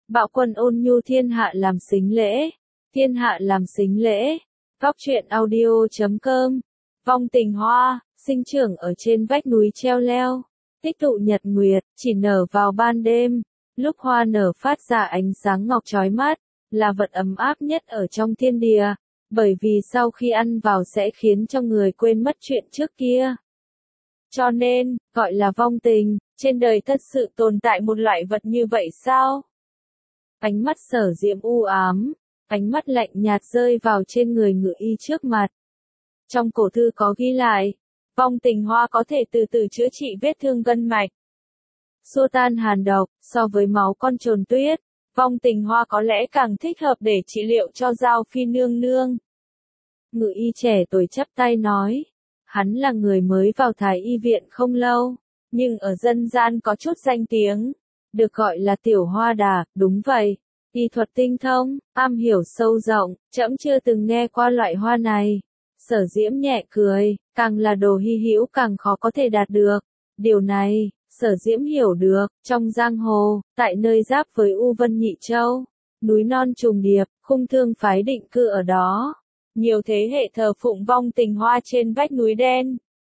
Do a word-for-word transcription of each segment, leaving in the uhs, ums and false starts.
Bạo quân ôn nhu thiên hạ làm sính lễ, thiên hạ làm sính lễ. Góc truyện audio chấm com. Vong tình hoa, sinh trưởng ở trên vách núi treo leo, tích tụ nhật nguyệt, chỉ nở vào ban đêm. Lúc hoa nở phát ra ánh sáng ngọc chói mắt, là vật ấm áp nhất ở trong thiên địa, bởi vì sau khi ăn vào sẽ khiến cho người quên mất chuyện trước kia. Cho nên, gọi là vong tình, trên đời thật sự tồn tại một loại vật như vậy sao? Ánh mắt Sở Diễm u ám, ánh mắt lạnh nhạt rơi vào trên người ngự y trước mặt. Trong cổ thư có ghi lại, vong tình hoa có thể từ từ chữa trị vết thương gân mạch, xua tan hàn độc. So với máu con trồn tuyết, vong tình hoa có lẽ càng thích hợp để trị liệu cho Giao Phi nương nương. Ngự y trẻ tuổi chắp tay nói, hắn là người mới vào Thái y viện không lâu, nhưng ở dân gian có chút danh tiếng, được gọi là tiểu hoa đà. Đúng vậy, y thuật tinh thông, am hiểu sâu rộng, trẫm chưa từng nghe qua loại hoa này. Sở Diễm nhẹ cười, càng là đồ hy hữu càng khó có thể đạt được. Điều này, Sở Diễm hiểu được, trong giang hồ, tại nơi giáp với U Vân Nhị Châu, núi non trùng điệp, Khung Thương phái định cư ở đó. Nhiều thế hệ thờ phụng vong tình hoa trên vách núi đen,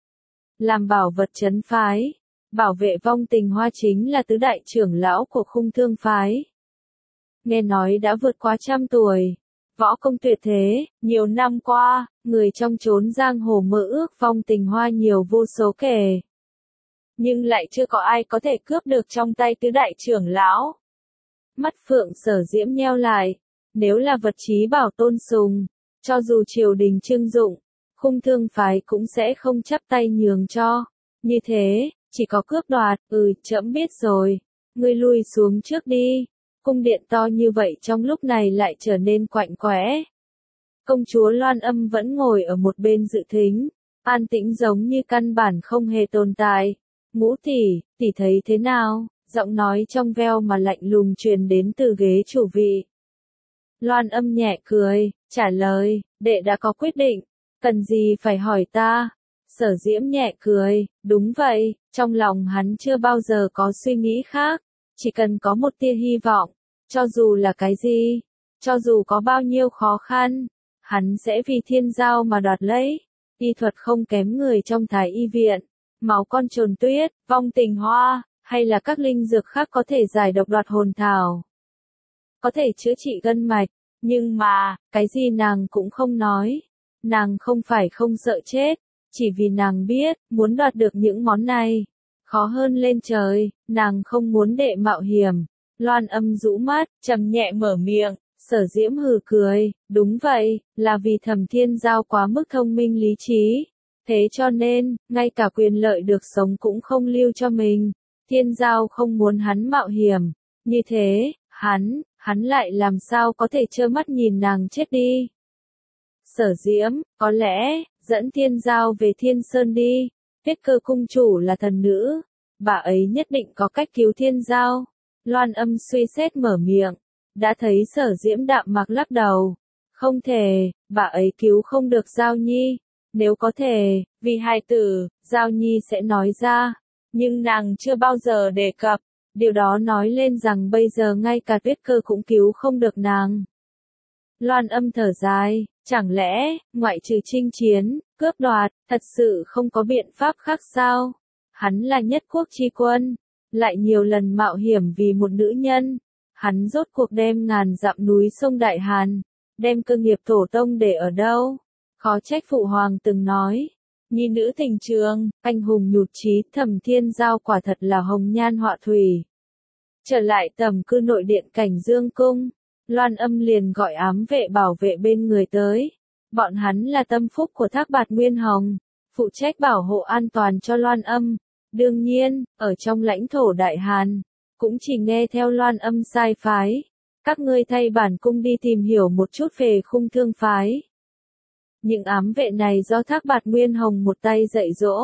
làm bảo vật trấn phái. Bảo vệ vong tình hoa chính là tứ đại trưởng lão của Khung Thương phái. Nghe nói đã vượt qua trăm tuổi, võ công tuyệt thế, nhiều năm qua, người trong chốn giang hồ mơ ước vong tình hoa nhiều vô số kể. Nhưng lại chưa có ai có thể cướp được trong tay tứ đại trưởng lão. Mắt phượng Sở Diễm nheo lại, nếu là vật chí bảo tôn sùng, cho dù triều đình trưng dụng, Khung Thương phái cũng sẽ không chắp tay nhường cho. Như thế, chỉ có cướp đoạt. Ừ, trẫm biết rồi, ngươi lui xuống trước đi. Cung điện to như vậy trong lúc này lại trở nên quạnh quẽ. Công chúa Loan Âm vẫn ngồi ở một bên dự thính, an tĩnh giống như căn bản không hề tồn tại. Ngũ tỷ, tỷ thấy thế nào? Giọng nói trong veo mà lạnh lùng truyền đến từ ghế chủ vị. Loan Âm nhẹ cười, trả lời, đệ đã có quyết định, cần gì phải hỏi ta? Sở Diễm nhẹ cười, đúng vậy, trong lòng hắn chưa bao giờ có suy nghĩ khác, chỉ cần có một tia hy vọng, cho dù là cái gì, cho dù có bao nhiêu khó khăn, hắn sẽ vì thiên giao mà đoạt lấy. Y thuật không kém người trong Thái y viện, máu con trồn tuyết, vong tình hoa, hay là các linh dược khác có thể giải độc đoạt hồn thảo, có thể chữa trị gân mạch, nhưng mà, cái gì nàng cũng không nói. Nàng không phải không sợ chết, chỉ vì nàng biết, muốn đoạt được những món này, khó hơn lên trời. Nàng không muốn đệ mạo hiểm. Loan Âm rũ mắt, trầm nhẹ mở miệng. Sở Diễm hừ cười, đúng vậy, là vì Thẩm Thiên Giao quá mức thông minh lý trí. Thế cho nên, ngay cả quyền lợi được sống cũng không lưu cho mình. Thiên Giao không muốn hắn mạo hiểm. Như thế, hắn, hắn lại làm sao có thể trơ mắt nhìn nàng chết đi. Sở Diễm, có lẽ, dẫn Thiên Giao về Thiên Sơn đi. Tuyết Cơ cung chủ là thần nữ, bà ấy nhất định có cách cứu Thiên Giao. Loan Âm suy xét mở miệng, đã thấy Sở Diễm đạm mạc lắc đầu. Không thể, bà ấy cứu không được Giao Nhi. Nếu có thể, vì hài tử, Giao Nhi sẽ nói ra. Nhưng nàng chưa bao giờ đề cập, điều đó nói lên rằng bây giờ ngay cả Tuyết Cơ cũng cứu không được nàng. Loan Âm thở dài, chẳng lẽ, ngoại trừ chinh chiến, cướp đoạt, thật sự không có biện pháp khác sao? Hắn là nhất quốc chi quân, lại nhiều lần mạo hiểm vì một nữ nhân. Hắn rốt cuộc đem ngàn dặm núi sông Đại Hàn, đem cơ nghiệp tổ tông để ở đâu? Khó trách Phụ Hoàng từng nói, nhi nữ tình trường, anh hùng nhụt chí. Thẩm Thiên Giao quả thật là hồng nhan họa thủy. Trở lại tầm cư nội điện Cảnh Dương cung, Loan Âm liền gọi ám vệ bảo vệ bên người tới. Bọn hắn là tâm phúc của Thác Bạt Nguyên Hồng, phụ trách bảo hộ an toàn cho Loan Âm. Đương nhiên, ở trong lãnh thổ Đại Hàn, cũng chỉ nghe theo Loan Âm sai phái. Các ngươi thay bản cung đi tìm hiểu một chút về Khung Thương phái. Những ám vệ này do Thác Bạt Nguyên Hồng một tay dạy dỗ.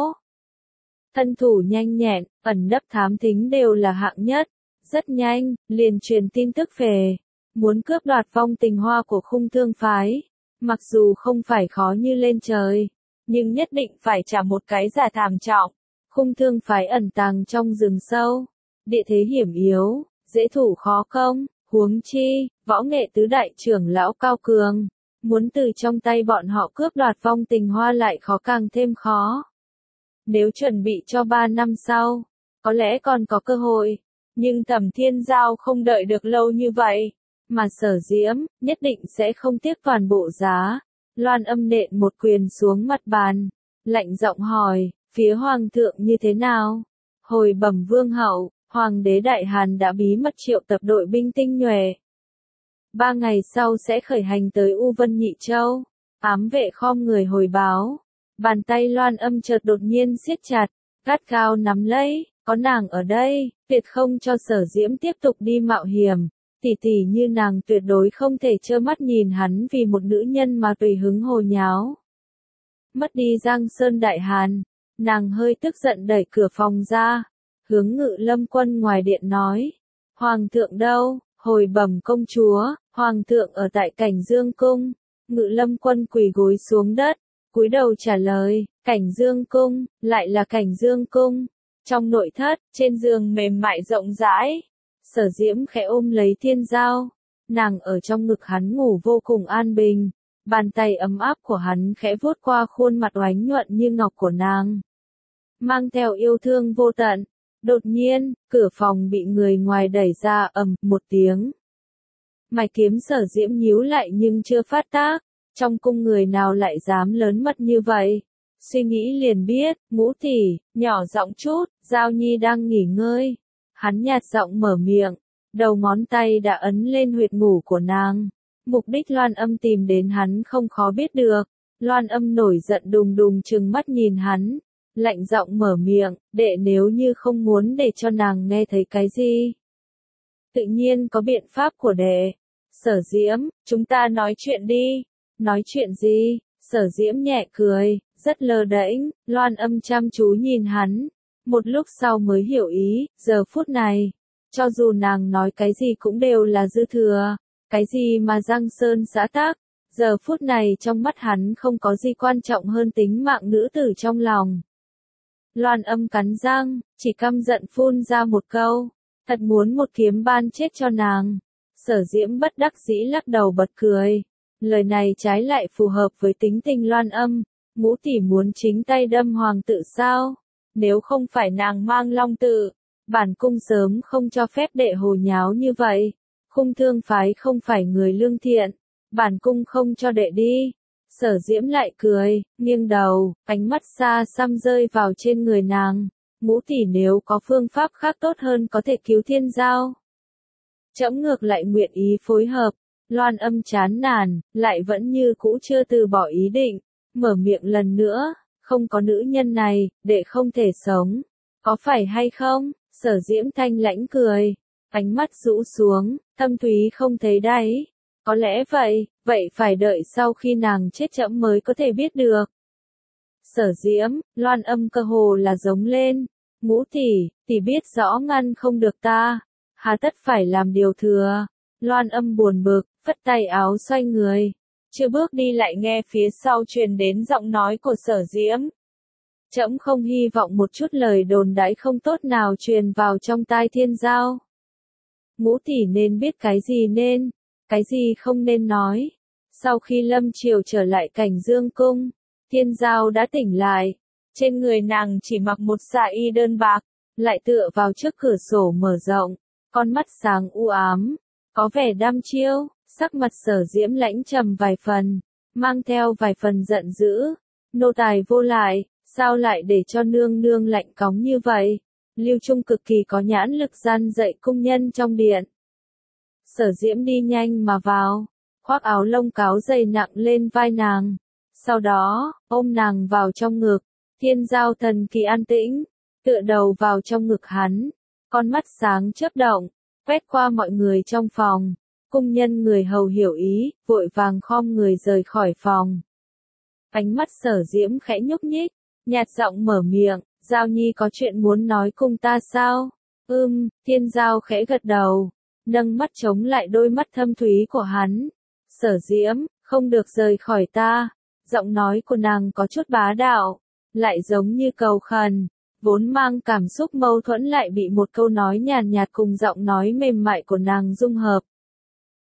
Thân thủ nhanh nhẹn, ẩn nấp thám thính đều là hạng nhất. Rất nhanh, liền truyền tin tức về. Muốn cướp đoạt vong tình hoa của Khung Thương phái. Mặc dù không phải khó như lên trời, nhưng nhất định phải trả một cái giá thảm trọng. Khung Thương phái ẩn tàng trong rừng sâu, địa thế hiểm yếu, dễ thủ khó công. Huống chi, võ nghệ tứ đại trưởng lão cao cường, muốn từ trong tay bọn họ cướp đoạt Vong Tình Hoa lại khó càng thêm khó. Nếu chuẩn bị cho ba năm sau, có lẽ còn có cơ hội, nhưng Thẩm Thiên Giao không đợi được lâu như vậy, mà Sở Diễm nhất định sẽ không tiếc toàn bộ giá. Loan Âm nện một quyền xuống mặt bàn, lạnh giọng hỏi, phía hoàng thượng như thế nào? Hồi bẩm vương hậu, hoàng đế Đại Hàn đã bí mật triệu tập đội binh tinh nhuệ. Ba ngày sau sẽ khởi hành tới U Vân Nhị Châu. Ám vệ khom người hồi báo. Bàn tay Loan Âm chợt đột nhiên siết chặt, gắt gao nắm lấy, có nàng ở đây, tuyệt không cho Sở Diễm tiếp tục đi mạo hiểm. Tỷ tỷ như nàng tuyệt đối không thể trơ mắt nhìn hắn vì một nữ nhân mà tùy hứng hồ nháo. Mất đi Giang Sơn Đại Hàn, nàng hơi tức giận đẩy cửa phòng ra, hướng Ngự Lâm Quân ngoài điện nói, Hoàng thượng đâu? Hồi bẩm công chúa, Hoàng thượng ở tại Cảnh Dương Cung. Ngự Lâm Quân quỳ gối xuống đất, cúi đầu trả lời, Cảnh Dương Cung, lại là Cảnh Dương Cung. Trong nội thất, trên giường mềm mại rộng rãi, Sở Diễm khẽ ôm lấy Thiên Giao, nàng ở trong ngực hắn ngủ vô cùng an bình, bàn tay ấm áp của hắn khẽ vuốt qua khuôn mặt oánh nhuận như ngọc của nàng, mang theo yêu thương vô tận. Đột nhiên, cửa phòng bị người ngoài đẩy ra, ầm một tiếng. Mày kiếm Sở Diễm nhíu lại nhưng chưa phát tác, trong cung người nào lại dám lớn mật như vậy? Suy nghĩ liền biết, Ngũ tỷ, nhỏ giọng chút, Giao Nhi đang nghỉ ngơi. Hắn nhạt giọng mở miệng, đầu ngón tay đã ấn lên huyệt ngủ của nàng. Mục đích Loan Âm tìm đến hắn không khó biết được. Loan Âm nổi giận đùng đùng trừng mắt nhìn hắn, lạnh giọng mở miệng, đệ nếu như không muốn để cho nàng nghe thấy cái gì, tự nhiên có biện pháp của đệ. Sở Diễm, chúng ta nói chuyện đi. Nói chuyện gì? Sở Diễm nhẹ cười, rất lơ đễnh. Loan Âm chăm chú nhìn hắn, một lúc sau mới hiểu ý. Giờ phút này, cho dù nàng nói cái gì cũng đều là dư thừa. Cái gì mà Giang Sơn xã tắc, giờ phút này trong mắt hắn không có gì quan trọng hơn tính mạng nữ tử trong lòng. Loan Âm cắn răng, chỉ căm giận phun ra một câu, thật muốn một kiếm ban chết cho nàng. Sở Diễm bất đắc dĩ lắc đầu bật cười, lời này trái lại phù hợp với tính tình Loan Âm. Ngũ tỷ muốn chính tay đâm hoàng tự sao? Nếu không phải nàng mang long tự, bản cung sớm không cho phép đệ hồ nháo như vậy. Khung Thương phái không phải người lương thiện, bản cung không cho đệ đi. Sở Diễm lại cười, nghiêng đầu, ánh mắt xa xăm rơi vào trên người nàng. Ngũ tỷ nếu có phương pháp khác tốt hơn có thể cứu Thiên Giao, trẫm ngược lại nguyện ý phối hợp. Loan Âm chán nản, lại vẫn như cũ chưa từ bỏ ý định, mở miệng lần nữa, không có nữ nhân này, đệ không thể sống. Có phải hay không? Sở Diễm thanh lãnh cười, ánh mắt rũ xuống, thâm thúy không thấy đáy. Có lẽ vậy, vậy phải đợi sau khi nàng chết trẫm mới có thể biết được. Sở Diễm, Loan Âm cơ hồ là giống lên, Ngũ tỷ, tỷ biết rõ ngăn không được ta, hà tất phải làm điều thừa. Loan Âm buồn bực, phất tay áo xoay người, chưa bước đi lại nghe phía sau truyền đến giọng nói của Sở Diễm. Trẫm không hy vọng một chút lời đồn đãi không tốt nào truyền vào trong tai Thiên Giao. Ngũ tỷ nên biết cái gì nên, cái gì không nên nói. Sau khi Lâm Triều trở lại Cảnh Dương Cung, Thiên Giao đã tỉnh lại. Trên người nàng chỉ mặc một dạ y đơn bạc, lại tựa vào trước cửa sổ mở rộng, con mắt sáng u ám, có vẻ đăm chiêu. Sắc mặt Sở Diễm lãnh trầm vài phần, mang theo vài phần giận dữ. Nô tài vô lại, sao lại để cho nương nương lạnh cóng như vậy? Lưu Trung cực kỳ có nhãn lực gian dạy cung nhân trong điện. Sở Diễm đi nhanh mà vào, khoác áo lông cáo dày nặng lên vai nàng, sau đó, ôm nàng vào trong ngực. Thiên Giao thần kỳ an tĩnh, tựa đầu vào trong ngực hắn, con mắt sáng chớp động, quét qua mọi người trong phòng. Cung nhân người hầu hiểu ý, vội vàng khom người rời khỏi phòng. Ánh mắt Sở Diễm khẽ nhúc nhích, nhạt giọng mở miệng, Giao Nhi có chuyện muốn nói cùng ta sao? Ưm, Thiên Giao khẽ gật đầu, nâng mắt chống lại đôi mắt thâm thúy của hắn. Sở Diễm, không được rời khỏi ta. Giọng nói của nàng có chút bá đạo, lại giống như cầu khẩn, vốn mang cảm xúc mâu thuẫn lại bị một câu nói nhàn nhạt cùng giọng nói mềm mại của nàng dung hợp,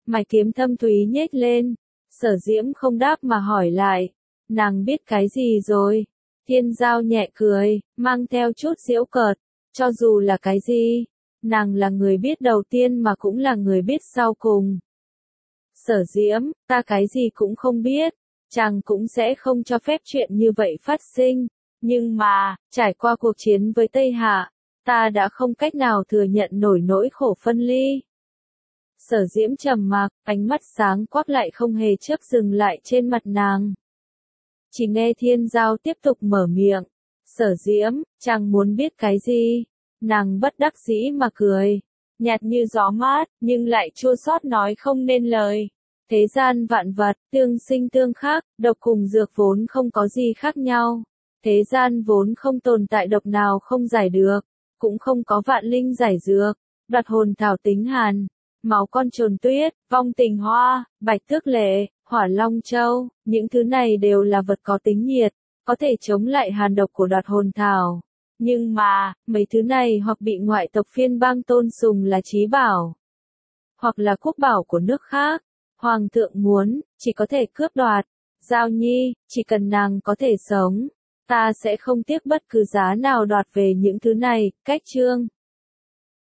Mày kiếm thâm thúy nhếch lên. Sở Diễm không đáp mà hỏi lại. Nàng biết cái gì rồi? Thiên Giao nhẹ cười, mang theo chút giễu cợt. Cho dù là cái gì, nàng là người biết đầu tiên mà cũng là người biết sau cùng. Sở Diễm, ta cái gì cũng không biết, chàng cũng sẽ không cho phép chuyện như vậy phát sinh. Nhưng mà, trải qua cuộc chiến với Tây Hạ, ta đã không cách nào thừa nhận nổi nỗi khổ phân ly. Sở Diễm trầm mặc, ánh mắt sáng quắc lại không hề chớp dừng lại trên mặt nàng. Chỉ nghe Thiên Giao tiếp tục mở miệng. Sở Diễm, chàng muốn biết cái gì? Nàng bất đắc dĩ mà cười. Nhạt như gió mát, nhưng lại chua xót nói không nên lời. Thế gian vạn vật, tương sinh tương khắc, độc cùng dược vốn không có gì khác nhau. Thế gian vốn không tồn tại độc nào không giải được, cũng không có vạn linh giải dược. Đoạt hồn thảo tính hàn, máu con trồn tuyết, vong tình hoa, bạch tước lệ, hỏa long châu, những thứ này đều là vật có tính nhiệt, có thể chống lại hàn độc của đoạt hồn thảo. Nhưng mà, mấy thứ này hoặc bị ngoại tộc phiên bang tôn sùng là chí bảo, hoặc là quốc bảo của nước khác. Hoàng thượng muốn, chỉ có thể cướp đoạt. Giao Nhi, chỉ cần nàng có thể sống, ta sẽ không tiếc bất cứ giá nào đoạt về những thứ này. Cách chương